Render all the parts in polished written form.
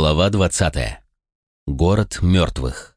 Глава 20. Город мертвых.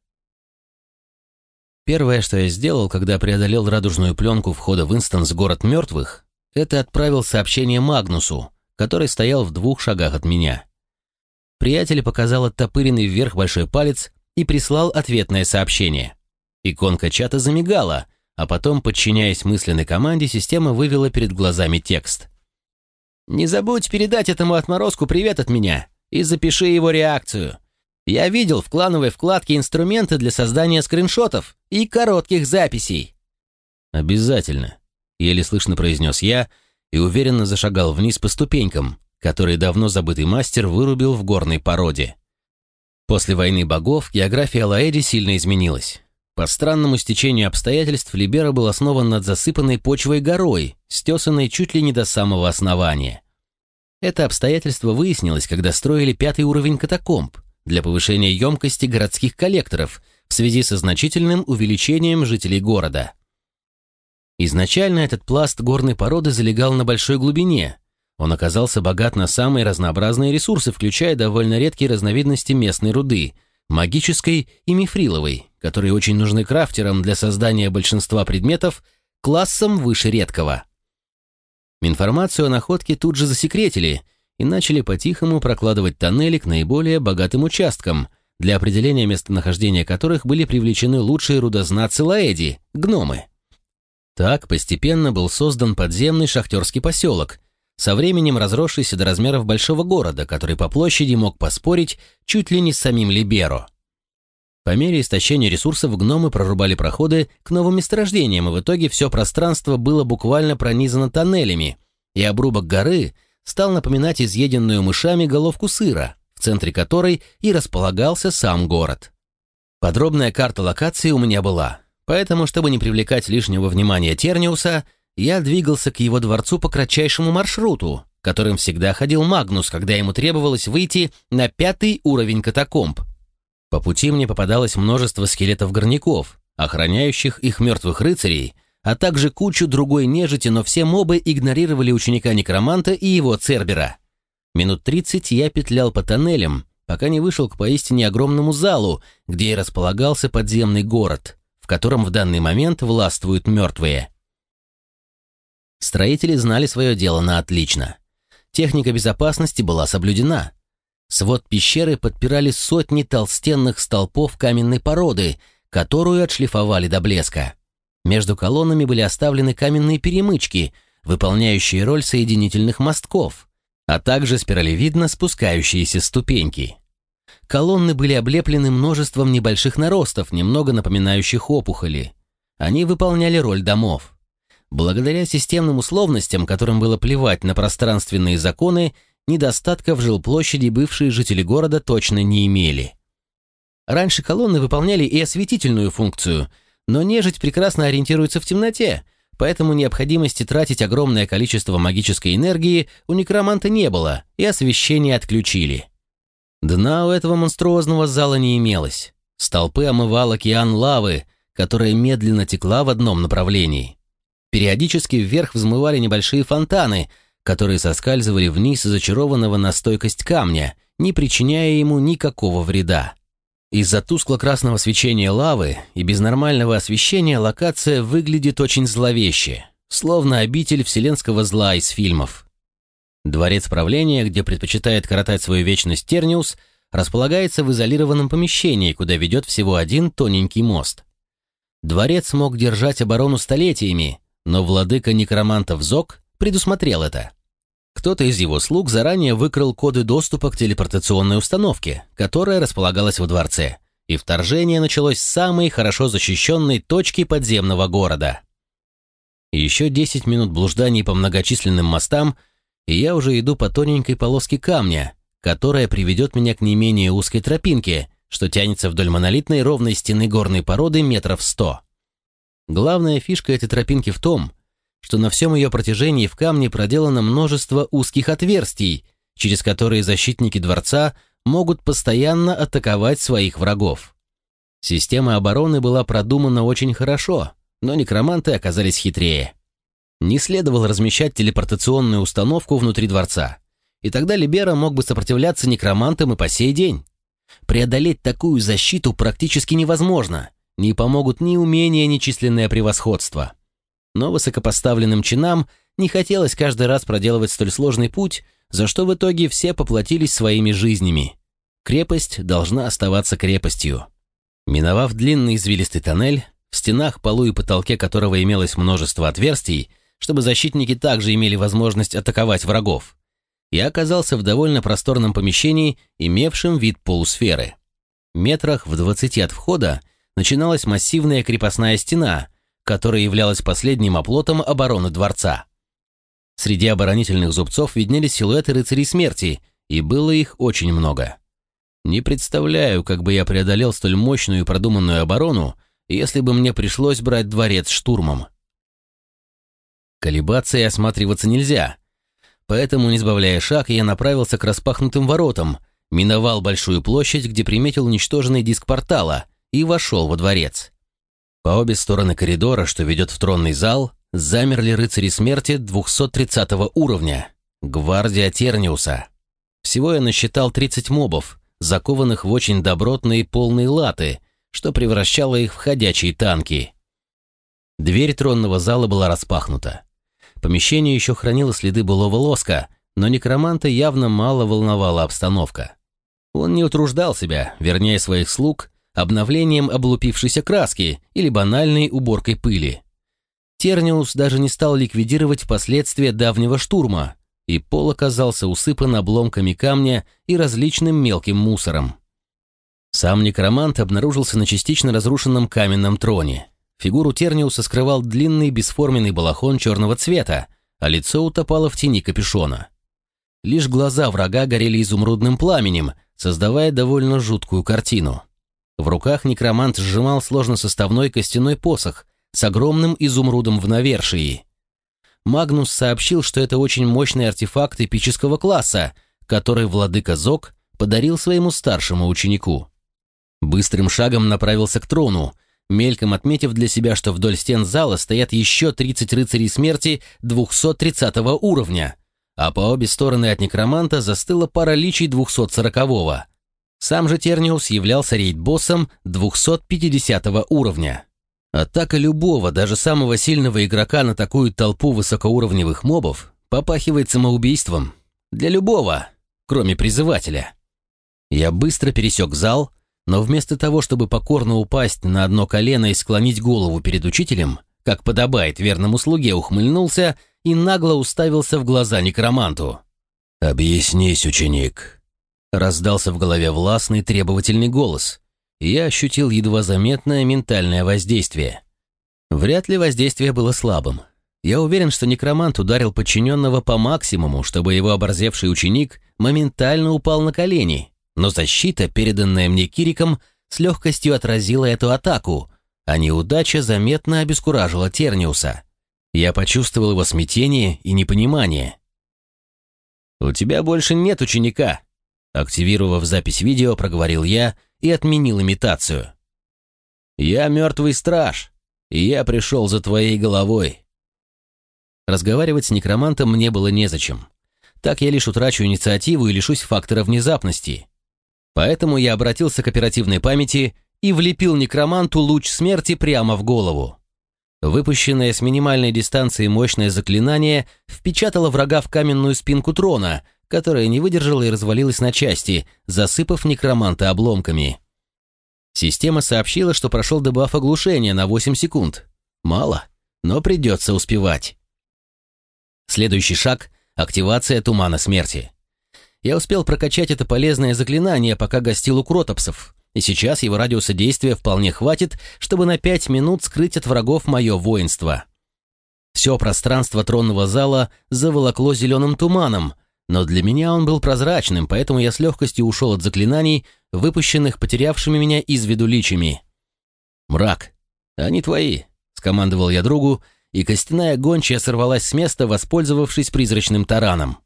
Первое, что я сделал, когда преодолел радужную пленку входа в инстанс «Город мертвых», это отправил сообщение Магнусу, который стоял в 2 шагах от меня. Приятель показал оттопыренный вверх большой палец и прислал ответное сообщение. Иконка чата замигала, а потом, подчиняясь мысленной команде, система вывела перед глазами текст. «Не забудь передать этому отморозку привет от меня и запиши его реакцию. Я видел в клановой вкладке инструменты для создания скриншотов и коротких записей». «Обязательно», — еле слышно произнес я и уверенно зашагал вниз по ступенькам, которые давно забытый мастер вырубил в горной породе. После войны богов география Лаэди сильно изменилась. По странному стечению обстоятельств Либера был основан над засыпанной почвой горой, стесанной чуть ли не до самого основания. Это обстоятельство выяснилось, когда строили 5-й уровень катакомб для повышения емкости городских коллекторов в связи со значительным увеличением жителей города. Изначально этот пласт горной породы залегал на большой глубине. Он оказался богат на самые разнообразные ресурсы, включая довольно редкие разновидности местной руды, магической и мифриловой, которые очень нужны крафтерам для создания большинства предметов классом выше редкого. Информацию о находке тут же засекретили и начали по-тихому прокладывать тоннели к наиболее богатым участкам, для определения местонахождения которых были привлечены лучшие рудознатцы Лаэди – гномы. Так постепенно был создан подземный шахтерский поселок, со временем разросшийся до размеров большого города, который по площади мог поспорить чуть ли не с самим Либеро. По мере истощения ресурсов гномы прорубали проходы к новым месторождениям, и в итоге все пространство было буквально пронизано тоннелями, и обрубок горы стал напоминать изъеденную мышами головку сыра, в центре которой и располагался сам город. Подробная карта локации у меня была, поэтому, чтобы не привлекать лишнего внимания Терниуса, я двигался к его дворцу по кратчайшему маршруту, которым всегда ходил Магнус, когда ему требовалось выйти на 5-й уровень катакомб. По пути мне попадалось множество скелетов-горняков, охраняющих их мертвых рыцарей, а также кучу другой нежити, но все мобы игнорировали ученика-некроманта и его Цербера. Минут 30 я петлял по тоннелям, пока не вышел к поистине огромному залу, где и располагался подземный город, в котором в данный момент властвуют мертвые. Строители знали свое дело на отлично. Техника безопасности была соблюдена. Свод пещеры подпирали сотни толстенных столпов каменной породы, которую отшлифовали до блеска. Между колоннами были оставлены каменные перемычки, выполняющие роль соединительных мостков, а также спиралевидно спускающиеся ступеньки. Колонны были облеплены множеством небольших наростов, немного напоминающих опухоли. Они выполняли роль домов. Благодаря системным условностям, которым было плевать на пространственные законы, недостатков жилплощади бывшие жители города точно не имели. Раньше колонны выполняли и осветительную функцию, но нежить прекрасно ориентируется в темноте, поэтому необходимости тратить огромное количество магической энергии у некроманта не было, и освещение отключили. Дна у этого монструозного зала не имелось. Столпы омывал океан лавы, которая медленно текла в одном направлении. Периодически вверх взмывали небольшие фонтаны, которые соскальзывали вниз из зачарованного на стойкость камня, не причиняя ему никакого вреда. Из-за тускло-красного свечения лавы и без нормального освещения локация выглядит очень зловеще, словно обитель вселенского зла из фильмов. Дворец правления, где предпочитает коротать свою вечность Терниус, располагается в изолированном помещении, куда ведет всего один тоненький мост. Дворец мог держать оборону столетиями, но владыка некромантов Зок предусмотрел это. Кто-то из его слуг заранее выкрал коды доступа к телепортационной установке, которая располагалась во дворце, и вторжение началось с самой хорошо защищенной точки подземного города. Еще 10 минут блужданий по многочисленным мостам, и я уже иду по тоненькой полоске камня, которая приведет меня к не менее узкой тропинке, что тянется вдоль монолитной ровной стены горной породы метров 100. Главная фишка этой тропинки в том, что на всем ее протяжении в камне проделано множество узких отверстий, через которые защитники дворца могут постоянно атаковать своих врагов. Система обороны была продумана очень хорошо, но некроманты оказались хитрее. Не следовало размещать телепортационную установку внутри дворца, и тогда Либера мог бы сопротивляться некромантам и по сей день. Преодолеть такую защиту практически невозможно, не помогут ни умения, ни численное превосходство. Но высокопоставленным чинам не хотелось каждый раз проделывать столь сложный путь, за что в итоге все поплатились своими жизнями. Крепость должна оставаться крепостью. Миновав длинный извилистый тоннель, в стенах, полу и потолке которого имелось множество отверстий, чтобы защитники также имели возможность атаковать врагов, я оказался в довольно просторном помещении, имевшем вид полусферы. Метрах в 20 от входа начиналась массивная крепостная стена, которая являлась последним оплотом обороны дворца. Среди оборонительных зубцов виднелись силуэты рыцарей смерти, и было их очень много. Не представляю, как бы я преодолел столь мощную и продуманную оборону, если бы мне пришлось брать дворец штурмом. Колебаться и осматриваться нельзя, поэтому, не сбавляя шаг, я направился к распахнутым воротам, миновал большую площадь, где приметил уничтоженный диск портала, и вошел во дворец. По обе стороны коридора, что ведет в тронный зал, замерли рыцари смерти 230 уровня, гвардия Терниуса. Всего я насчитал 30 мобов, закованных в очень добротные полные латы, что превращало их в ходячие танки. Дверь тронного зала была распахнута. Помещение еще хранило следы былого лоска, но некроманта явно мало волновала обстановка. Он не утруждал себя, вернее своих слуг, обновлением облупившейся краски или банальной уборкой пыли. Терниус даже не стал ликвидировать последствия давнего штурма, и пол оказался усыпан обломками камня и различным мелким мусором. Сам некромант обнаружился на частично разрушенном каменном троне. Фигуру Терниуса скрывал длинный бесформенный балахон черного цвета, а лицо утопало в тени капюшона. Лишь глаза врага горели изумрудным пламенем, создавая довольно жуткую картину. В руках некромант сжимал сложносоставной костяной посох с огромным изумрудом в навершии. Магнус сообщил, что это очень мощный артефакт эпического класса, который владыка Зок подарил своему старшему ученику. Быстрым шагом направился к трону, мельком отметив для себя, что вдоль стен зала стоят еще 30 рыцарей смерти 230 уровня, а по обе стороны от некроманта застыла пара личий 240-го. Сам же Терниус являлся рейд-боссом 250 уровня. Атака любого, даже самого сильного игрока на такую толпу высокоуровневых мобов попахивает самоубийством. Для любого, кроме призывателя. Я быстро пересек зал, но вместо того, чтобы покорно упасть на одно колено и склонить голову перед учителем, как подобает верному слуге, ухмыльнулся и нагло уставился в глаза некроманту. «Объяснись, ученик», — раздался в голове властный требовательный голос, и я ощутил едва заметное ментальное воздействие. Вряд ли воздействие было слабым. Я уверен, что некромант ударил подчиненного по максимуму, чтобы его оборзевший ученик моментально упал на колени, но защита, переданная мне Кириком, с легкостью отразила эту атаку, а неудача заметно обескуражила Терниуса. Я почувствовал его смятение и непонимание. «У тебя больше нет ученика», — активировав запись видео, проговорил я и отменил имитацию. «Я мертвый страж, и я пришел за твоей головой». Разговаривать с некромантом мне было незачем. Так я лишь утрачу инициативу и лишусь фактора внезапности. Поэтому я обратился к оперативной памяти и влепил некроманту луч смерти прямо в голову. Выпущенное с минимальной дистанции мощное заклинание впечатало врага в каменную спинку трона, которая не выдержала и развалилась на части, засыпав некроманта обломками. Система сообщила, что прошел дебаф оглушения на 8 секунд. Мало, но придется успевать. Следующий шаг — активация тумана смерти. Я успел прокачать это полезное заклинание, пока гостил у кротопсов, и сейчас его радиуса действия вполне хватит, чтобы на 5 минут скрыть от врагов мое воинство. Все пространство тронного зала заволокло зеленым туманом, но для меня он был прозрачным, поэтому я с легкостью ушел от заклинаний, выпущенных потерявшими меня из виду личами. «Мрак, они твои», — скомандовал я другу, и костяная гончая сорвалась с места, воспользовавшись призрачным тараном.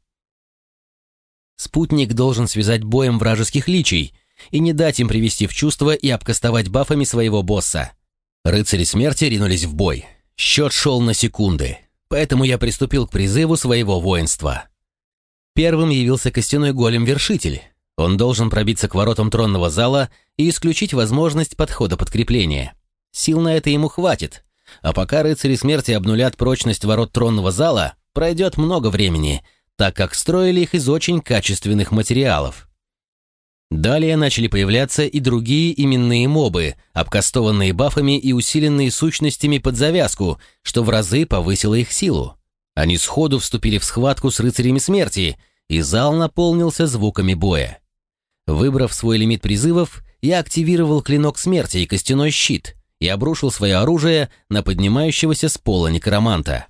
Спутник должен связать боем вражеских личий и не дать им привести в чувство и обкастовать бафами своего босса. Рыцари смерти ринулись в бой. Счет шел на секунды, поэтому я приступил к призыву своего воинства. Первым явился костяной голем-вершитель. Он должен пробиться к воротам тронного зала и исключить возможность подхода подкрепления. Сил на это ему хватит. А пока рыцари смерти обнулят прочность ворот тронного зала, пройдет много времени, так как строили их из очень качественных материалов. Далее начали появляться и другие именные мобы, обкастованные бафами и усиленные сущностями под завязку, что в разы повысило их силу. Они сходу вступили в схватку с рыцарями смерти, и зал наполнился звуками боя. Выбрав свой лимит призывов, я активировал клинок смерти и костяной щит и обрушил свое оружие на поднимающегося с пола некроманта.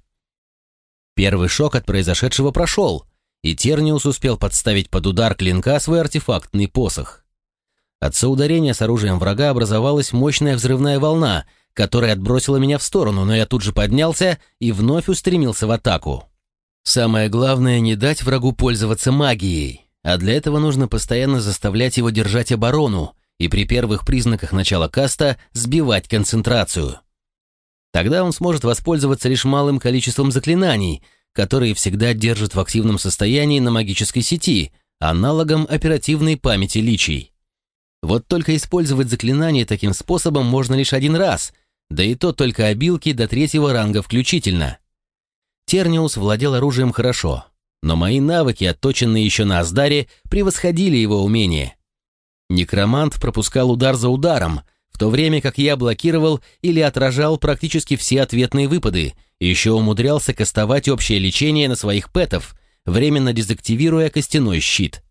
Первый шок от произошедшего прошел, и Терниус успел подставить под удар клинка свой артефактный посох. От соударения с оружием врага образовалась мощная взрывная волна, которая отбросила меня в сторону, но я тут же поднялся и вновь устремился в атаку. Самое главное — не дать врагу пользоваться магией, а для этого нужно постоянно заставлять его держать оборону и при первых признаках начала каста сбивать концентрацию. Тогда он сможет воспользоваться лишь малым количеством заклинаний, которые всегда держат в активном состоянии на магической сети, аналогом оперативной памяти личий. Вот только использовать заклинания таким способом можно лишь один раз, да и то только обилки до 3-го ранга включительно. Терниус владел оружием хорошо, но мои навыки, отточенные еще на Аздаре, превосходили его умения. Некромант пропускал удар за ударом, в то время как я блокировал или отражал практически все ответные выпады, и еще умудрялся кастовать общее лечение на своих пэтов, временно дезактивируя костяной щит.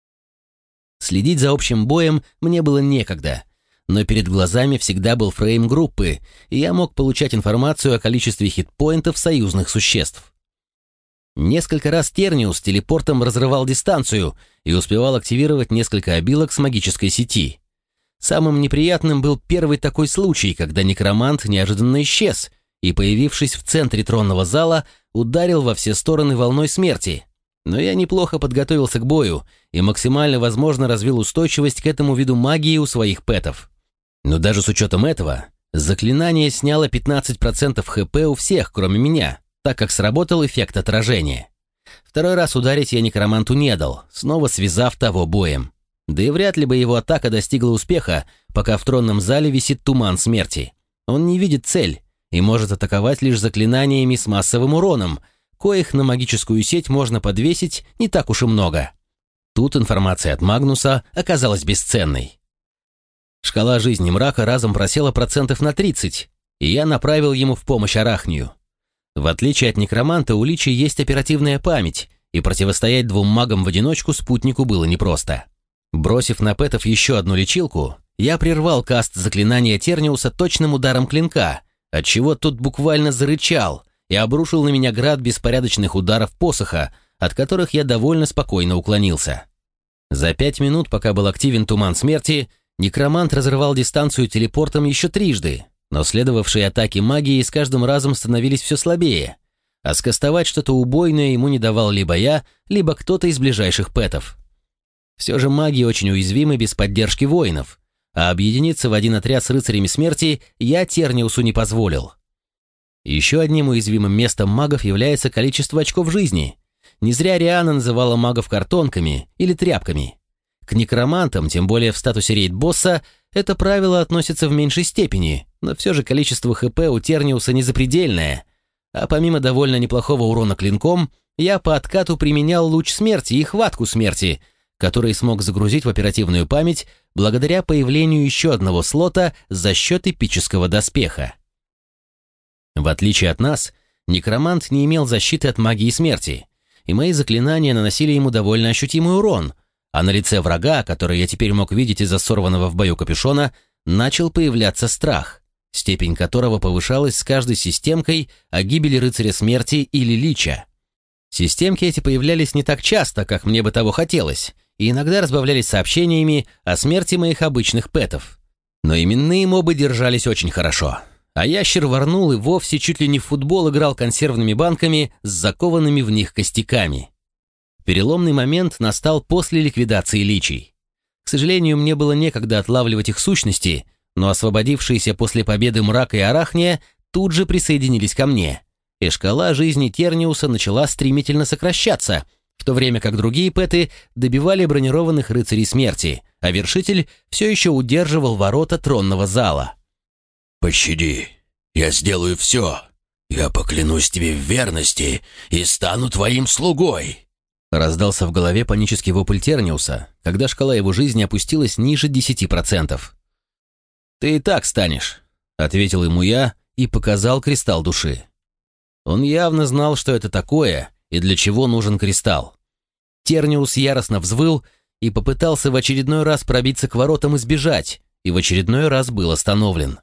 Следить за общим боем мне было некогда, но перед глазами всегда был фрейм группы, и я мог получать информацию о количестве хитпоинтов союзных существ. Несколько раз Терниус телепортом разрывал дистанцию и успевал активировать несколько обилок с магической сети. Самым неприятным был первый такой случай, когда некромант неожиданно исчез и, появившись в центре тронного зала, ударил во все стороны волной смерти. Но я неплохо подготовился к бою и максимально возможно развил устойчивость к этому виду магии у своих пэтов. Но даже с учетом этого, заклинание сняло 15% ХП у всех, кроме меня, так как сработал эффект отражения. Второй раз ударить я некроманту не дал, снова связав того боем. Да и вряд ли бы его атака достигла успеха, пока в тронном зале висит туман смерти. Он не видит цель и может атаковать лишь заклинаниями с массовым уроном, коих на магическую сеть можно подвесить не так уж и много. Тут информация от Магнуса оказалась бесценной. Шкала жизни мрака разом просела процентов на 30, и я направил ему в помощь Арахнию. В отличие от некроманта, у Личи есть оперативная память, и противостоять двум магам в одиночку спутнику было непросто. Бросив на пэтов еще одну лечилку, я прервал каст заклинания Терниуса точным ударом клинка, отчего тот буквально зарычал и обрушил на меня град беспорядочных ударов посоха, от которых я довольно спокойно уклонился. За 5 минут, пока был активен туман смерти, некромант разрывал дистанцию телепортом еще трижды, но следовавшие атаки магии с каждым разом становились все слабее, а скастовать что-то убойное ему не давал либо я, либо кто-то из ближайших пэтов. Все же маги очень уязвимы без поддержки воинов, а объединиться в один отряд с рыцарями смерти я Терниусу не позволил. Еще одним уязвимым местом магов является количество очков жизни. Не зря Риана называла магов картонками или тряпками. К некромантам, тем более в статусе рейд-босса, это правило относится в меньшей степени, но все же количество ХП у Терниуса не запредельное. А помимо довольно неплохого урона клинком, я по откату применял луч смерти и хватку смерти, который смог загрузить в оперативную память благодаря появлению еще одного слота за счет эпического доспеха. В отличие от нас, некромант не имел защиты от магии смерти, и мои заклинания наносили ему довольно ощутимый урон, а на лице врага, который я теперь мог видеть из-за сорванного в бою капюшона, начал появляться страх, степень которого повышалась с каждой системкой о гибели рыцаря смерти или лича. Системки эти появлялись не так часто, как мне бы того хотелось, и иногда разбавлялись сообщениями о смерти моих обычных пэтов. Но именные мобы держались очень хорошо, а ящер Варнул и вовсе чуть ли не в футбол играл консервными банками с закованными в них костяками. Переломный момент настал после ликвидации личий. К сожалению, мне было некогда отлавливать их сущности, но освободившиеся после победы Мрак и Арахния тут же присоединились ко мне, и шкала жизни Терниуса начала стремительно сокращаться, в то время как другие пэты добивали бронированных рыцарей смерти, а вершитель все еще удерживал ворота тронного зала. «Пощади, я сделаю все. Я поклянусь тебе в верности и стану твоим слугой!» Раздался в голове панический вопль Терниуса, когда шкала его жизни опустилась ниже 10%. «Ты и так станешь», — ответил ему я и показал кристалл души. Он явно знал, что это такое и для чего нужен кристалл. Терниус яростно взвыл и попытался в очередной раз пробиться к воротам и сбежать, и в очередной раз был остановлен.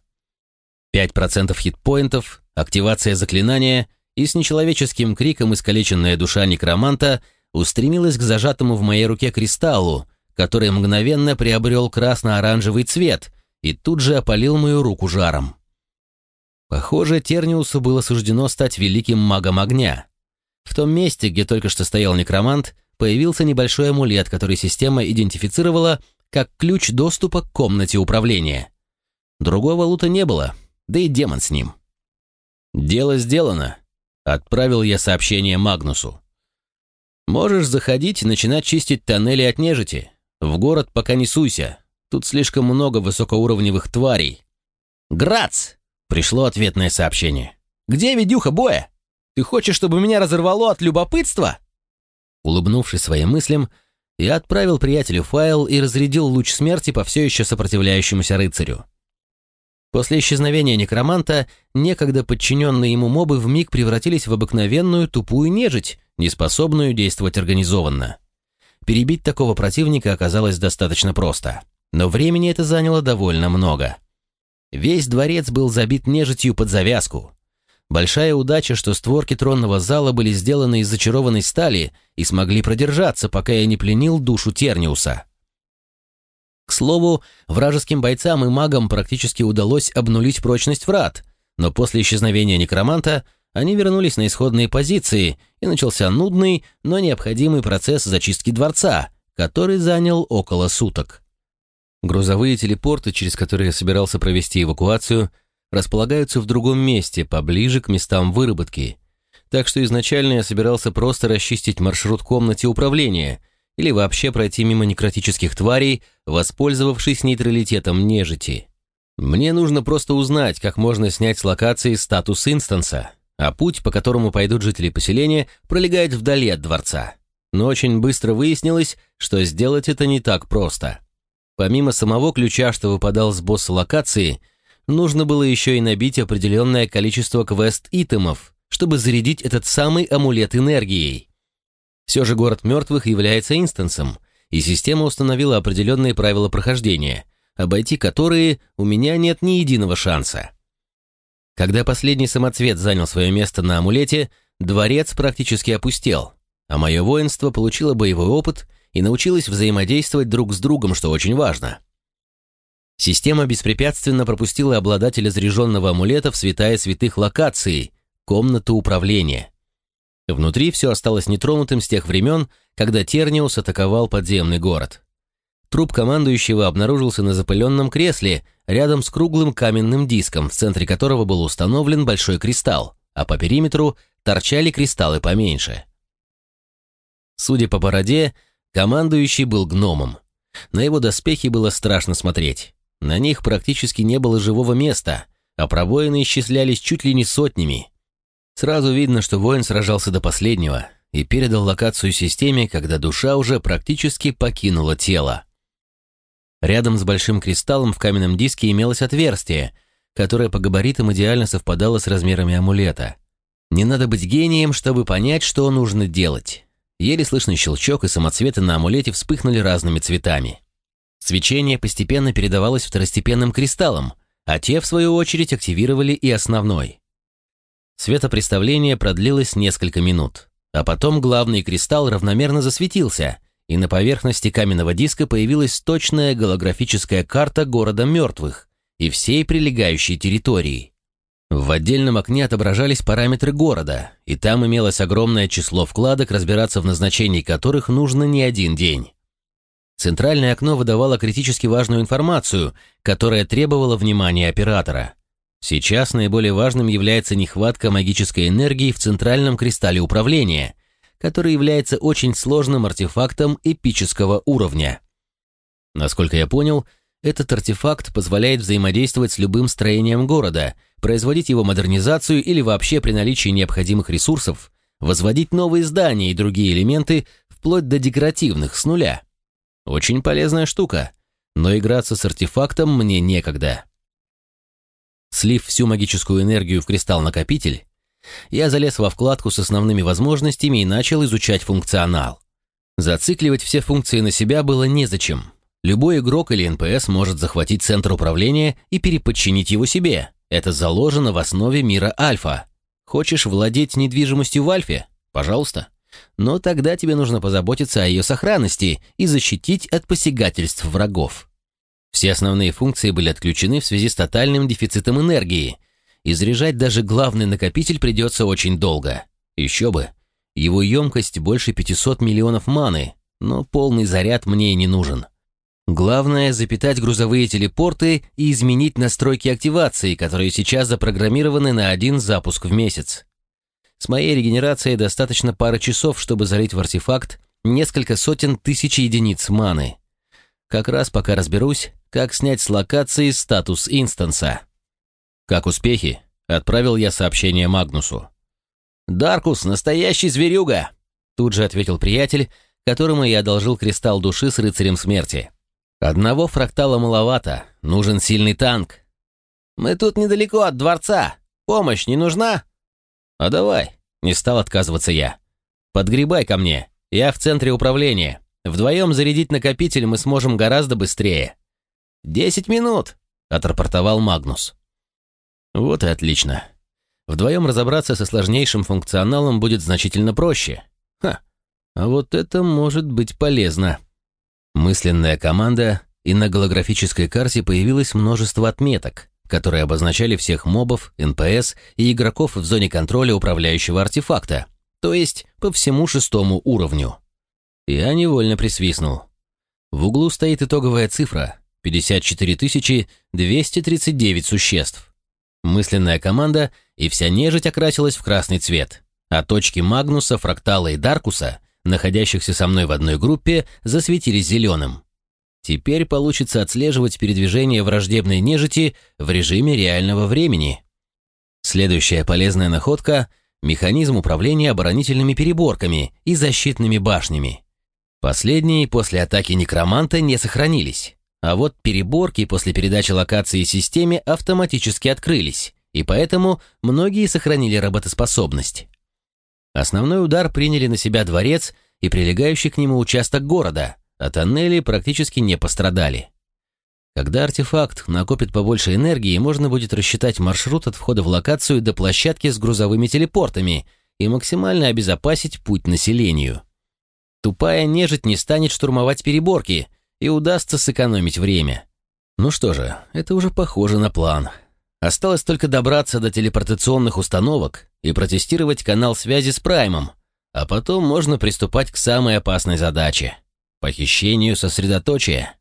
5% хитпоинтов, активация заклинания, и с нечеловеческим криком искалеченная душа некроманта устремилась к зажатому в моей руке кристаллу, который мгновенно приобрел красно-оранжевый цвет и тут же опалил мою руку жаром. Похоже, Терниусу было суждено стать великим магом огня. В том месте, где только что стоял некромант, появился небольшой амулет, который система идентифицировала как ключ доступа к комнате управления. Другого лута не было, да и демон с ним. «Дело сделано», — отправил я сообщение Магнусу. «Можешь заходить и начинать чистить тоннели от нежити. В город пока не суйся, тут слишком много высокоуровневых тварей». «Грац!» — пришло ответное сообщение. «Где ведюха боя? Ты хочешь, чтобы меня разорвало от любопытства?» Улыбнувшись своим мыслям, я отправил приятелю файл и разрядил луч смерти по все еще сопротивляющемуся рыцарю. После исчезновения некроманта некогда подчиненные ему мобы вмиг превратились в обыкновенную тупую нежить, неспособную действовать организованно. Перебить такого противника оказалось достаточно просто, но времени это заняло довольно много. Весь дворец был забит нежитью под завязку. Большая удача, что створки тронного зала были сделаны из зачарованной стали и смогли продержаться, пока я не пленил душу Терниуса. К слову, вражеским бойцам и магам практически удалось обнулить прочность врат, но после исчезновения некроманта они вернулись на исходные позиции, и начался нудный, но необходимый процесс зачистки дворца, который занял около суток. Грузовые телепорты, через которые я собирался провести эвакуацию, располагаются в другом месте, поближе к местам выработки, так что изначально я собирался просто расчистить маршрут комнате управления или вообще пройти мимо некротических тварей, воспользовавшись нейтралитетом нежити. Мне нужно просто узнать, как можно снять с локации статус инстанса, а путь, по которому пойдут жители поселения, пролегает вдали от дворца. Но очень быстро выяснилось, что сделать это не так просто. Помимо самого ключа, что выпадал с босса локации, нужно было еще и набить определенное количество квест-итемов, чтобы зарядить этот самый амулет энергией. Все же город мертвых является инстансом, и система установила определенные правила прохождения, обойти которые у меня нет ни единого шанса. Когда последний самоцвет занял свое место на амулете, дворец практически опустел, а мое воинство получило боевой опыт и научилось взаимодействовать друг с другом, что очень важно. Система беспрепятственно пропустила обладателя заряженного амулета в святая святых локации, комнату управления. Внутри все осталось нетронутым с тех времен, когда Терниус атаковал подземный город. Труп командующего обнаружился на запыленном кресле рядом с круглым каменным диском, в центре которого был установлен большой кристалл, а по периметру торчали кристаллы поменьше. Судя по бороде, командующий был гномом. На его доспехи было страшно смотреть. На них практически не было живого места, а пробоины исчислялись чуть ли не сотнями. Сразу видно, что воин сражался до последнего и передал локацию системе, когда душа уже практически покинула тело. Рядом с большим кристаллом в каменном диске имелось отверстие, которое по габаритам идеально совпадало с размерами амулета. Не надо быть гением, чтобы понять, что нужно делать. Еле слышный щелчок, и самоцветы на амулете вспыхнули разными цветами. Свечение постепенно передавалось второстепенным кристаллам, а те, в свою очередь, активировали и основной. Светопреставление продлилось несколько минут, а потом главный кристалл равномерно засветился, и на поверхности каменного диска появилась точная голографическая карта города мертвых и всей прилегающей территории. В отдельном окне отображались параметры города, и там имелось огромное число вкладок, разбираться в назначении которых нужно не один день. Центральное окно выдавало критически важную информацию, которая требовала внимания оператора. Сейчас наиболее важным является нехватка магической энергии в центральном кристалле управления, который является очень сложным артефактом эпического уровня. Насколько я понял, этот артефакт позволяет взаимодействовать с любым строением города, производить его модернизацию или вообще при наличии необходимых ресурсов возводить новые здания и другие элементы вплоть до декоративных с нуля. Очень полезная штука, но играться с артефактом мне некогда. Слив всю магическую энергию в кристалл-накопитель, я залез во вкладку с основными возможностями и начал изучать функционал. Зацикливать все функции на себя было незачем. Любой игрок или НПС может захватить центр управления и переподчинить его себе. Это заложено в основе мира Альфа. Хочешь владеть недвижимостью в Альфе? Пожалуйста. Но тогда тебе нужно позаботиться о ее сохранности и защитить от посягательств врагов. Все основные функции были отключены в связи с тотальным дефицитом энергии, и заряжать даже главный накопитель придется очень долго. Еще бы. Его емкость больше 500 миллионов маны, но полный заряд мне и не нужен. Главное — запитать грузовые телепорты и изменить настройки активации, которые сейчас запрограммированы на 1 запуск в месяц. С моей регенерацией достаточно пары часов, чтобы залить в артефакт несколько сотен тысяч единиц маны. Как раз пока разберусь, как снять с локации статус инстанса. «Как успехи?» — отправил я сообщение Магнусу. «Даркус — настоящий зверюга!» — тут же ответил приятель, которому я одолжил кристалл души с рыцарем смерти. «Одного фрактала маловато, нужен сильный танк». «Мы тут недалеко от дворца. Помощь не нужна?» «А давай», — не стал отказываться я. «Подгребай ко мне, я в центре управления. Вдвоем зарядить накопитель мы сможем гораздо быстрее». 10 минут», — отрапортовал Магнус. «Вот и отлично. Вдвоем разобраться со сложнейшим функционалом будет значительно проще. А вот это может быть полезно». Мысленная команда, и на голографической карте появилось множество отметок, которые обозначали всех мобов, НПС и игроков в зоне контроля управляющего артефакта, то есть по всему 6-му уровню. Я невольно присвистнул. В углу стоит итоговая цифра — 54 239 существ. Мысленная команда и вся нежить окрасилась в красный цвет, а точки Магнуса, Фрактала и Даркуса, находящихся со мной в одной группе, засветились зеленым. Теперь получится отслеживать передвижение враждебной нежити в режиме реального времени. Следующая полезная находка — механизм управления оборонительными переборками и защитными башнями. Последние после атаки некроманта не сохранились, а вот переборки после передачи локации системе автоматически открылись, и поэтому многие сохранили работоспособность. Основной удар приняли на себя дворец и прилегающий к нему участок города, а тоннели практически не пострадали. Когда артефакт накопит побольше энергии, можно будет рассчитать маршрут от входа в локацию до площадки с грузовыми телепортами и максимально обезопасить путь населению. Тупая нежить не станет штурмовать переборки, и удастся сэкономить время. Ну что же, это уже похоже на план. Осталось только добраться до телепортационных установок и протестировать канал связи с Праймом, а потом можно приступать к самой опасной задаче — похищению сосредоточия.